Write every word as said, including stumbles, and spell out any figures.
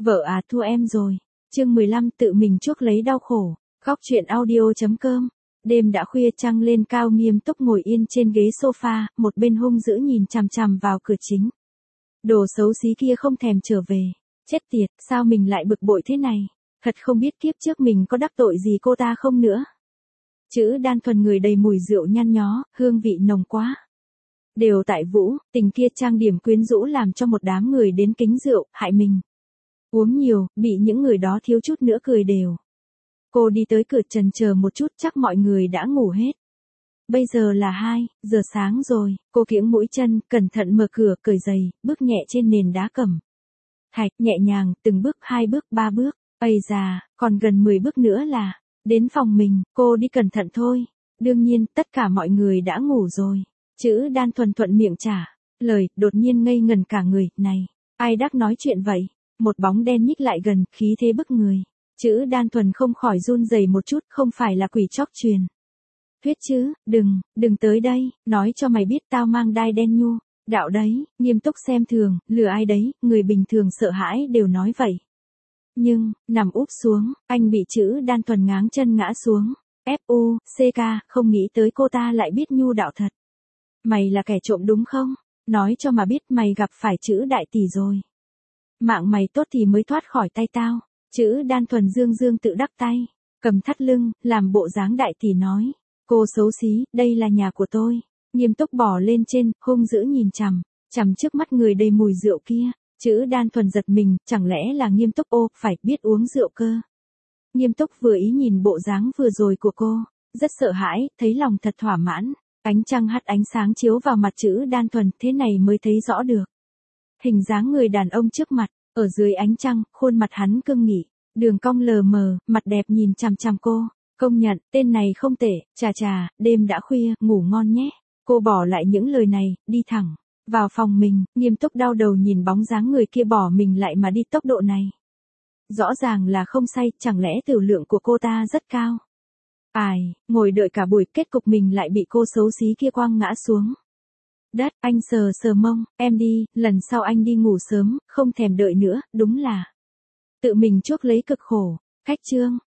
Vợ à thua em rồi. Chương mười lăm tự mình chuốc lấy đau khổ. Góc truyện audio chấm com. Đêm đã khuya trăng lên cao nghiêm túc ngồi yên trên ghế sofa, một bên hung dữ nhìn chằm chằm vào cửa chính. Đồ xấu xí kia không thèm trở về. Chết tiệt, sao mình lại bực bội thế này? Thật không biết kiếp trước mình có đắc tội gì cô ta không nữa. Chữ đan thuần người đầy mùi rượu nhăn nhó, hương vị nồng quá. Đều tại Vũ, tình kia trang điểm quyến rũ làm cho một đám người đến kính rượu, hại mình. Uống nhiều, bị những người đó thiếu chút nữa cười đều. Cô đi tới cửa chần chờ một chút, chắc mọi người đã ngủ hết. Bây giờ là hai giờ sáng rồi, cô kiễng mũi chân, cẩn thận mở cửa, cởi giày, bước nhẹ trên nền đá cẩm thạch, nhẹ nhàng, từng bước, hai bước, ba bước, ây da, còn gần mười bước nữa là đến phòng mình, cô đi cẩn thận thôi. Đương nhiên, tất cả mọi người đã ngủ rồi. Chữ đan thuần thuận miệng trả lời, đột nhiên ngây ngần cả người, này, ai đắc nói chuyện vậy? Một bóng đen nhích lại gần, khí thế bức người. Chữ đan thuần không khỏi run rẩy một chút, không phải là quỷ chóc truyền thuyết chứ, đừng, đừng tới đây, nói cho mày biết tao mang đai đen nhu, đạo đấy, nghiêm túc xem thường, lừa ai đấy, người bình thường sợ hãi đều nói vậy. Nhưng, nằm úp xuống, anh bị chữ đan thuần ngáng chân ngã xuống. ép u xê ca, không nghĩ tới cô ta lại biết nhu đạo thật. Mày là kẻ trộm đúng không? Nói cho mà biết mày gặp phải chữ đại tỷ rồi. Mạng mày tốt thì mới thoát khỏi tay tao. Chữ đan thuần dương dương tự đắc tay, cầm thắt lưng, làm bộ dáng đại tỷ nói. Cô xấu xí, đây là nhà của tôi. Nghiêm túc bỏ lên trên, hung dữ nhìn chằm, chằm trước mắt người đầy mùi rượu kia. Chữ đan thuần giật mình, chẳng lẽ là nghiêm túc ô, phải biết uống rượu cơ. Nghiêm túc vừa ý nhìn bộ dáng vừa rồi của cô, rất sợ hãi, thấy lòng thật thỏa mãn. Ánh trăng hắt ánh sáng chiếu vào mặt chữ đan thuần, thế này mới thấy rõ được hình dáng người đàn ông trước mặt. Ở dưới ánh trăng, khuôn mặt hắn cương nghị, đường cong lờ mờ, mặt đẹp nhìn chằm chằm cô. Công nhận, tên này không tệ, chà chà, đêm đã khuya, ngủ ngon nhé. Cô bỏ lại những lời này, đi thẳng vào phòng mình, nghiêm túc đau đầu nhìn bóng dáng người kia bỏ mình lại mà đi tốc độ này. Rõ ràng là không say, chẳng lẽ tiểu lượng của cô ta rất cao. Ai, ngồi đợi cả buổi, kết cục mình lại bị cô xấu xí kia quăng ngã xuống đất. Anh sờ sờ mông, em đi, lần sau anh đi ngủ sớm, không thèm đợi nữa, đúng là tự mình chuốc lấy cực khổ. Khách trương,